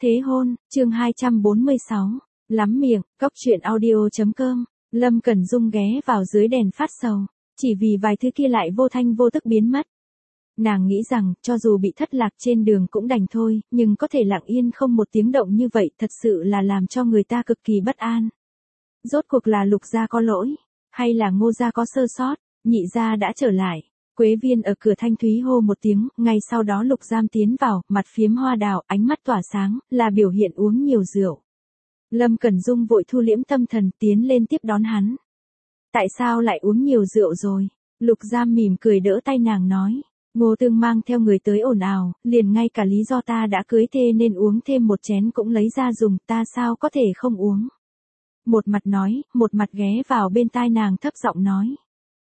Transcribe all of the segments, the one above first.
Thế hôn, chương 246, lắm miệng, cóc truyện audio.com, Lâm Cẩn Dung ghé vào dưới đèn phát sầu, chỉ vì vài thứ kia lại vô thanh vô tức biến mất. Nàng nghĩ rằng, cho dù bị thất lạc trên đường cũng đành thôi, nhưng có thể lặng yên không một tiếng động như vậy thật sự là làm cho người ta cực kỳ bất an. Rốt cuộc là Lục gia có lỗi, hay là Ngô gia có sơ sót, Nhị gia đã trở lại. Quế Viên ở cửa thanh thúy hô một tiếng, ngay sau đó Lục Giam tiến vào, mặt phiếm hoa đào, ánh mắt tỏa sáng, là biểu hiện uống nhiều rượu. Lâm Cẩn Dung vội thu liễm tâm thần tiến lên tiếp đón hắn. Tại sao lại uống nhiều rượu rồi? Lục Giam mỉm cười đỡ tay nàng nói. Ngô Tương mang theo người tới ồn ào, liền ngay cả lý do ta đã cưới thê nên uống thêm một chén cũng lấy ra dùng, ta sao có thể không uống. Một mặt nói, một mặt ghé vào bên tai nàng thấp giọng nói.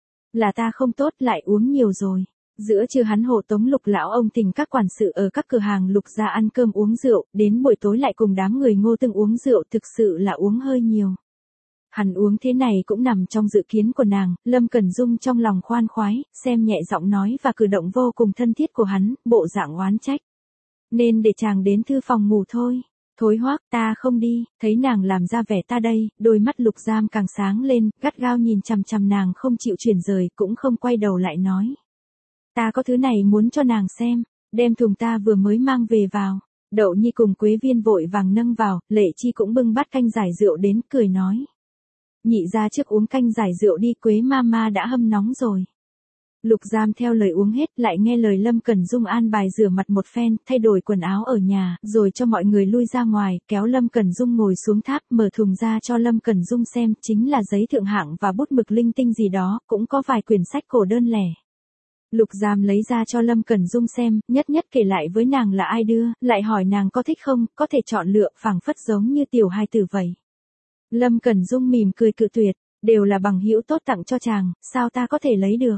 Là ta không tốt lại uống nhiều rồi. Giữa trưa hắn hộ tống Lục lão ông tình các quản sự ở các cửa hàng Lục gia ăn cơm uống rượu, đến buổi tối lại cùng đám người Ngô Tương uống rượu, thực sự là uống hơi nhiều. Hắn uống thế này cũng nằm trong dự kiến của nàng, Lâm Cẩn Dung trong lòng khoan khoái, xem nhẹ giọng nói và cử động vô cùng thân thiết của hắn, bộ dạng oán trách. Nên để chàng đến thư phòng ngủ thôi. Thối hoác, ta không đi, thấy nàng làm ra vẻ ta đây, đôi mắt Lục Giam càng sáng lên, gắt gao nhìn chằm chằm nàng không chịu chuyển rời, cũng không quay đầu lại nói. Ta có thứ này muốn cho nàng xem, đem thùng ta vừa mới mang về vào. Đậu Nhi cùng Quế Viên vội vàng nâng vào, Lệ Chi cũng bưng bát canh giải rượu đến, cười nói. Nhị ra trước uống canh giải rượu đi, Quế Mama đã hâm nóng rồi. Lục Giam theo lời uống hết, lại nghe lời Lâm Cẩn Dung an bài rửa mặt một phen, thay đổi quần áo ở nhà, rồi cho mọi người lui ra ngoài, kéo Lâm Cẩn Dung ngồi xuống tháp, mở thùng ra cho Lâm Cẩn Dung xem, chính là giấy thượng hạng và bút mực linh tinh gì đó, cũng có vài quyển sách cổ đơn lẻ. Lục Giam lấy ra cho Lâm Cẩn Dung xem, nhất nhất kể lại với nàng là ai đưa, lại hỏi nàng có thích không, có thể chọn lựa, phảng phất giống như tiểu hài tử vậy. Lâm Cẩn Dung mỉm cười cự tuyệt, đều là bằng hữu tốt tặng cho chàng, sao ta có thể lấy được.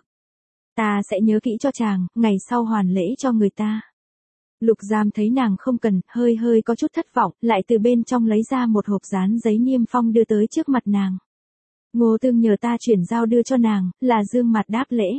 Ta sẽ nhớ kỹ cho chàng, ngày sau hoàn lễ cho người ta. Lục Giam thấy nàng không cần, hơi có chút thất vọng, lại từ bên trong lấy ra một hộp dán giấy niêm phong đưa tới trước mặt nàng. Ngô Tương nhờ ta chuyển giao đưa cho nàng, là dương mặt đáp lễ.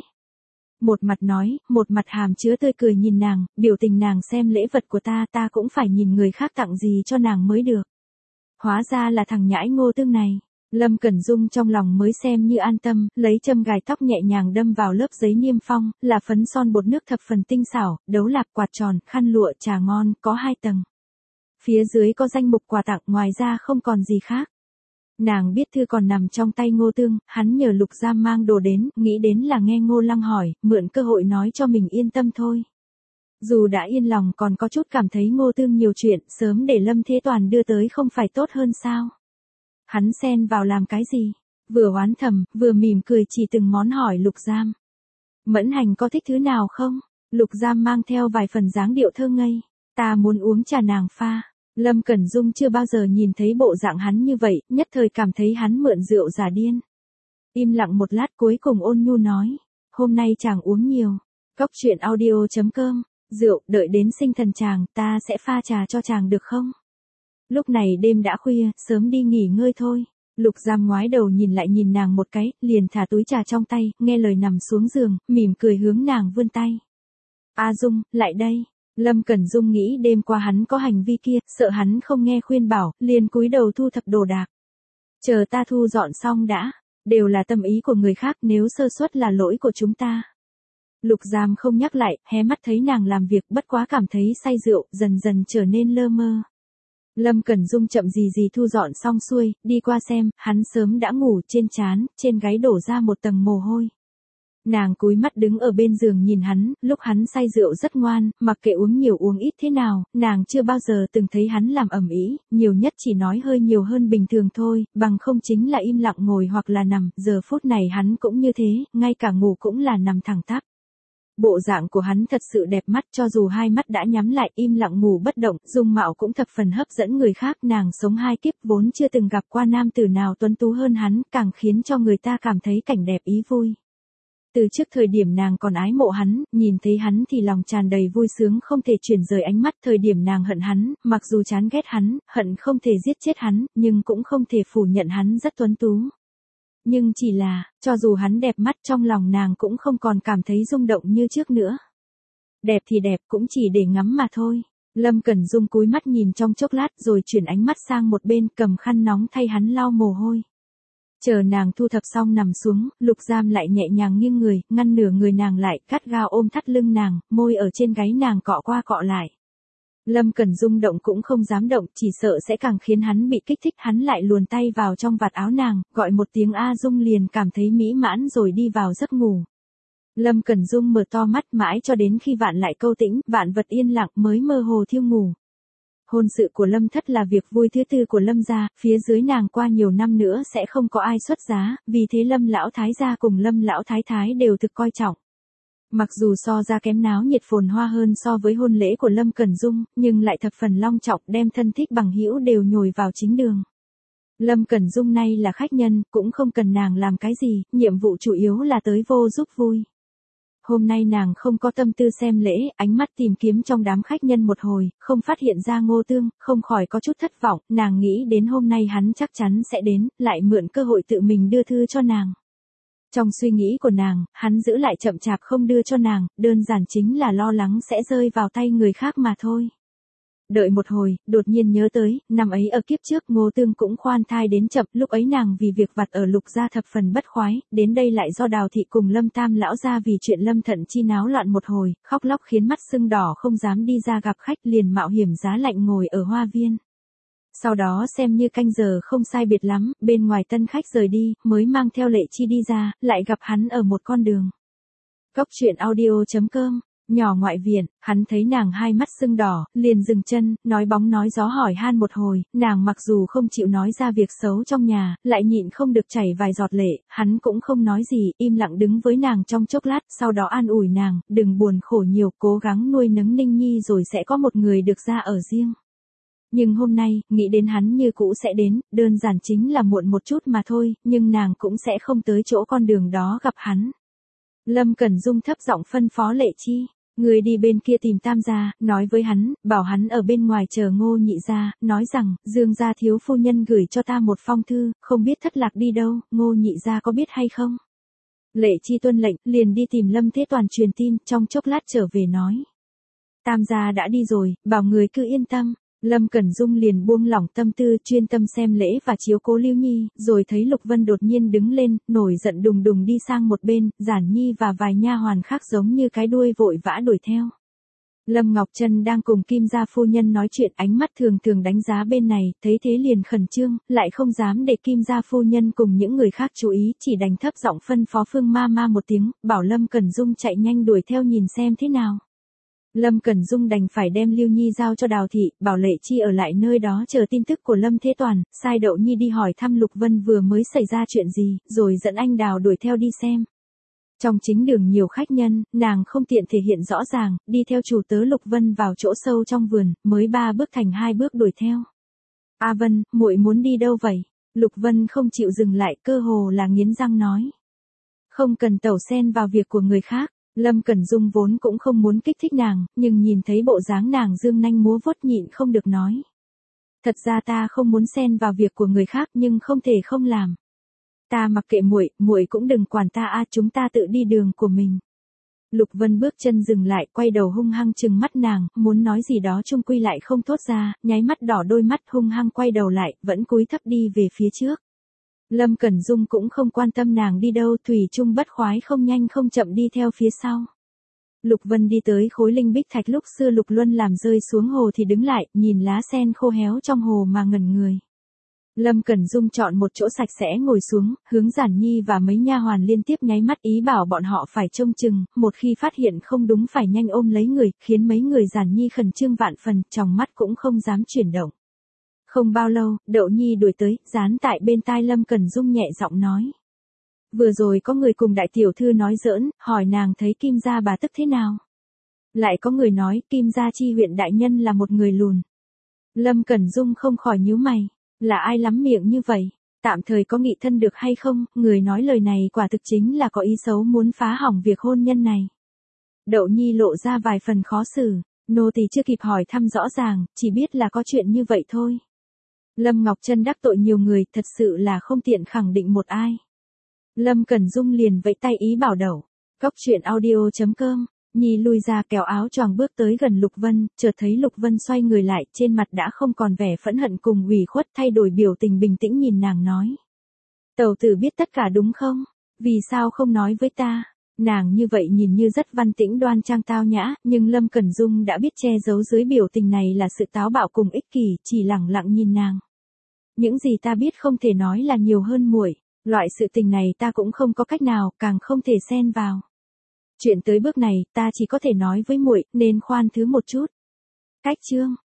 Một mặt nói, một mặt hàm chứa tươi cười nhìn nàng, biểu tình nàng xem lễ vật của ta cũng phải nhìn người khác tặng gì cho nàng mới được. Hóa ra là thằng nhãi Ngô Tương này. Lâm Cẩn Dung trong lòng mới xem như an tâm, lấy châm gài tóc nhẹ nhàng đâm vào lớp giấy niêm phong, là phấn son bột nước thập phần tinh xảo, đấu lạp quạt tròn, khăn lụa trà ngon, có 2 tầng. Phía dưới có danh mục quà tặng, ngoài ra không còn gì khác. Nàng biết thư còn nằm trong tay Ngô Tương, hắn nhờ Lục Giam mang đồ đến, nghĩ đến là nghe Ngô Lăng hỏi, mượn cơ hội nói cho mình yên tâm thôi. Dù đã yên lòng còn có chút cảm thấy Ngô Tương nhiều chuyện, sớm để Lâm Thế Toàn đưa tới không phải tốt hơn sao? Hắn xen vào làm cái gì? Vừa oán thầm, vừa mỉm cười chỉ từng món hỏi Lục Giam. Mẫn Hành có thích thứ nào không? Lục Giam mang theo vài phần dáng điệu thơ ngây. Ta muốn uống trà nàng pha. Lâm Cẩn Dung chưa bao giờ nhìn thấy bộ dạng hắn như vậy, nhất thời cảm thấy hắn mượn rượu giả điên. Im lặng một lát cuối cùng ôn nhu nói. Hôm nay chàng uống nhiều. Cóc truyện audio.com. Rượu, đợi đến sinh thần chàng, ta sẽ pha trà cho chàng được không? Lúc này đêm đã khuya, sớm đi nghỉ ngơi thôi. Lục Giam ngoái đầu nhìn lại nhìn nàng một cái, liền thả túi trà trong tay, nghe lời nằm xuống giường, mỉm cười hướng nàng vươn tay. A Dung, lại đây. Lâm Cẩn Dung nghĩ đêm qua hắn có hành vi kia, sợ hắn không nghe khuyên bảo, liền cúi đầu thu thập đồ đạc. Chờ ta thu dọn xong đã, đều là tâm ý của người khác, nếu sơ suất là lỗi của chúng ta. Lục Giam không nhắc lại, hé mắt thấy nàng làm việc, bất quá cảm thấy say rượu, dần dần trở nên lơ mơ. Lâm Cẩn Dung chậm gì thu dọn xong xuôi, đi qua xem, hắn sớm đã ngủ, trên trán, trên gáy đổ ra một tầng mồ hôi. Nàng cúi mắt đứng ở bên giường nhìn hắn, lúc hắn say rượu rất ngoan, mặc kệ uống nhiều uống ít thế nào, nàng chưa bao giờ từng thấy hắn làm ầm ĩ, nhiều nhất chỉ nói hơi nhiều hơn bình thường thôi, bằng không chính là im lặng ngồi hoặc là nằm, giờ phút này hắn cũng như thế, ngay cả ngủ cũng là nằm thẳng tắp. Bộ dạng của hắn thật sự đẹp mắt, cho dù hai mắt đã nhắm lại im lặng ngủ bất động, dung mạo cũng thập phần hấp dẫn người khác, nàng sống 2 kiếp vốn chưa từng gặp qua nam tử nào tuấn tú hơn hắn, càng khiến cho người ta cảm thấy cảnh đẹp ý vui. Từ trước thời điểm nàng còn ái mộ hắn, nhìn thấy hắn thì lòng tràn đầy vui sướng không thể chuyển rời ánh mắt, thời điểm nàng hận hắn, mặc dù chán ghét hắn, hận không thể giết chết hắn, nhưng cũng không thể phủ nhận hắn rất tuấn tú. Nhưng chỉ là, cho dù hắn đẹp mắt trong lòng nàng cũng không còn cảm thấy rung động như trước nữa. Đẹp thì đẹp cũng chỉ để ngắm mà thôi. Lâm Cẩn Dung cúi mắt nhìn trong chốc lát rồi chuyển ánh mắt sang một bên, cầm khăn nóng thay hắn lau mồ hôi. Chờ nàng thu thập xong nằm xuống, Lục Giam lại nhẹ nhàng nghiêng người, ngăn nửa người nàng lại, gắt gao ôm thắt lưng nàng, môi ở trên gáy nàng cọ qua cọ lại. Lâm Cẩn Dung động cũng không dám động, chỉ sợ sẽ càng khiến hắn bị kích thích, hắn lại luồn tay vào trong vạt áo nàng, gọi một tiếng A Dung liền cảm thấy mỹ mãn rồi đi vào giấc ngủ. Lâm Cẩn Dung mở to mắt mãi cho đến khi vạn lại câu tĩnh, vạn vật yên lặng mới mơ hồ thiêu ngủ. Hôn sự của Lâm Thất là việc vui thứ tư của Lâm gia, phía dưới nàng qua nhiều năm nữa sẽ không có ai xuất giá, vì thế Lâm lão thái gia cùng Lâm lão thái thái đều thực coi trọng. Mặc dù so ra kém náo nhiệt phồn hoa hơn so với hôn lễ của Lâm Cẩn Dung, nhưng lại thập phần long trọng, đem thân thích bằng hữu đều nhồi vào chính đường. Lâm Cẩn Dung nay là khách nhân, cũng không cần nàng làm cái gì, nhiệm vụ chủ yếu là tới vô giúp vui. Hôm nay nàng không có tâm tư xem lễ, ánh mắt tìm kiếm trong đám khách nhân một hồi, không phát hiện ra Ngô Tương, không khỏi có chút thất vọng, nàng nghĩ đến hôm nay hắn chắc chắn sẽ đến, lại mượn cơ hội tự mình đưa thư cho nàng. Trong suy nghĩ của nàng, hắn giữ lại chậm chạp không đưa cho nàng, đơn giản chính là lo lắng sẽ rơi vào tay người khác mà thôi. Đợi một hồi, đột nhiên nhớ tới, năm ấy ở kiếp trước Ngô Tương cũng khoan thai đến chậm, lúc ấy nàng vì việc vặt ở Lục gia thập phần bất khoái, đến đây lại do Đào thị cùng Lâm Tam lão gia vì chuyện Lâm Thận chi náo loạn một hồi, khóc lóc khiến mắt sưng đỏ không dám đi ra gặp khách, liền mạo hiểm giá lạnh ngồi ở hoa viên. Sau đó xem như canh giờ không sai biệt lắm, bên ngoài tân khách rời đi, mới mang theo Lệ Chi đi ra, lại gặp hắn ở một con đường. Cốc truyện audio.com Nhỏ ngoại viện, hắn thấy nàng hai mắt sưng đỏ, liền dừng chân, nói bóng nói gió hỏi han một hồi, nàng mặc dù không chịu nói ra việc xấu trong nhà, lại nhịn không được chảy vài giọt lệ, hắn cũng không nói gì, im lặng đứng với nàng trong chốc lát, sau đó an ủi nàng, đừng buồn khổ nhiều, cố gắng nuôi nấng Ninh Nhi rồi sẽ có một người được ra ở riêng. Nhưng hôm nay, nghĩ đến hắn như cũ sẽ đến, đơn giản chính là muộn một chút mà thôi, nhưng nàng cũng sẽ không tới chỗ con đường đó gặp hắn. Lâm Cẩn Dung thấp giọng phân phó Lệ Chi, người đi bên kia tìm Tam gia, nói với hắn, bảo hắn ở bên ngoài chờ Ngô nhị gia, nói rằng, Dương gia thiếu phu nhân gửi cho ta một phong thư, không biết thất lạc đi đâu, Ngô nhị gia có biết hay không? Lệ Chi tuân lệnh, liền đi tìm Lâm Thế Toàn truyền tin, trong chốc lát trở về nói. Tam gia đã đi rồi, bảo người cứ yên tâm. Lâm Cẩn Dung liền buông lỏng tâm tư, chuyên tâm xem lễ và chiếu cố Lưu Nhi, rồi thấy Lục Vân đột nhiên đứng lên, nổi giận đùng đùng đi sang một bên, Giản Nhi và vài nha hoàn khác giống như cái đuôi vội vã đuổi theo. Lâm Ngọc Trân đang cùng Kim gia phu nhân nói chuyện, ánh mắt thường thường đánh giá bên này, thấy thế liền khẩn trương, lại không dám để Kim gia phu nhân cùng những người khác chú ý, chỉ đành thấp giọng phân phó Phương ma ma một tiếng, bảo Lâm Cẩn Dung chạy nhanh đuổi theo nhìn xem thế nào. Lâm Cẩn Dung đành phải đem Lưu Nhi giao cho Đào thị, bảo Lệ Chi ở lại nơi đó chờ tin tức của Lâm Thế Toàn, sai Đậu Nhi đi hỏi thăm Lục Vân vừa mới xảy ra chuyện gì, rồi dẫn anh Đào đuổi theo đi xem. Trong chính đường nhiều khách nhân, nàng không tiện thể hiện rõ ràng, đi theo chủ tớ Lục Vân vào chỗ sâu trong vườn, mới 3 bước thành 2 bước đuổi theo. A Vân, muội muốn đi đâu vậy? Lục Vân không chịu dừng lại, cơ hồ là nghiến răng nói. Không cần tẩu xen vào việc của người khác. Lâm Cẩn Dung vốn cũng không muốn kích thích nàng, nhưng nhìn thấy bộ dáng nàng dương nanh múa vuốt nhịn không được nói. Thật ra ta không muốn xen vào việc của người khác nhưng không thể không làm. Ta mặc kệ muội, muội cũng đừng quản ta chúng ta tự đi đường của mình. Lục Vân bước chân dừng lại, quay đầu hung hăng trừng mắt nàng, muốn nói gì đó chung quy lại không thốt ra, nháy mắt đỏ đôi mắt hung hăng quay đầu lại, vẫn cúi thấp đi về phía trước. Lâm Cẩn Dung cũng không quan tâm nàng đi đâu, thủy chung bất khoái không nhanh không chậm đi theo phía sau. Lục Vân đi tới khối linh bích thạch lúc xưa Lục Luân làm rơi xuống hồ thì đứng lại, nhìn lá sen khô héo trong hồ mà ngẩn người. Lâm Cẩn Dung chọn một chỗ sạch sẽ ngồi xuống, hướng Giản Nhi và mấy nha hoàn liên tiếp nháy mắt ý bảo bọn họ phải trông chừng, một khi phát hiện không đúng phải nhanh ôm lấy người, khiến mấy người Giản Nhi khẩn trương vạn phần, trong mắt cũng không dám chuyển động. Không bao lâu, Đậu Nhi đuổi tới, dán tại bên tai Lâm Cẩn Dung nhẹ giọng nói. Vừa rồi có người cùng đại tiểu thư nói giỡn, hỏi nàng thấy Kim gia bà tức thế nào. Lại có người nói Kim gia chi huyện đại nhân là một người lùn. Lâm Cẩn Dung không khỏi nhíu mày, là ai lắm miệng như vậy, tạm thời có nghị thân được hay không, người nói lời này quả thực chính là có ý xấu muốn phá hỏng việc hôn nhân này. Đậu Nhi lộ ra vài phần khó xử, nô tỳ chưa kịp hỏi thăm rõ ràng, chỉ biết là có chuyện như vậy thôi. Lâm Ngọc Trân đắc tội nhiều người, thật sự là không tiện khẳng định một ai. Lâm Cẩn Dung liền vẫy tay ý bảo Đậu. Cốc truyện audio.com Nhi lui ra kéo áo choàng bước tới gần Lục Vân, chợt thấy Lục Vân xoay người lại, trên mặt đã không còn vẻ phẫn hận cùng ủy khuất, thay đổi biểu tình bình tĩnh nhìn nàng nói. Tẩu tử biết tất cả đúng không? Vì sao không nói với ta? Nàng như vậy nhìn như rất văn tĩnh đoan trang tao nhã, nhưng Lâm Cẩn Dung đã biết che giấu dưới biểu tình này là sự táo bạo cùng ích kỷ, chỉ lẳng lặng nhìn nàng. Những gì ta biết không thể nói là nhiều hơn muội, loại sự tình này ta cũng không có cách nào, càng không thể xen vào. Chuyện tới bước này, ta chỉ có thể nói với muội, nên khoan thứ một chút. Cách chương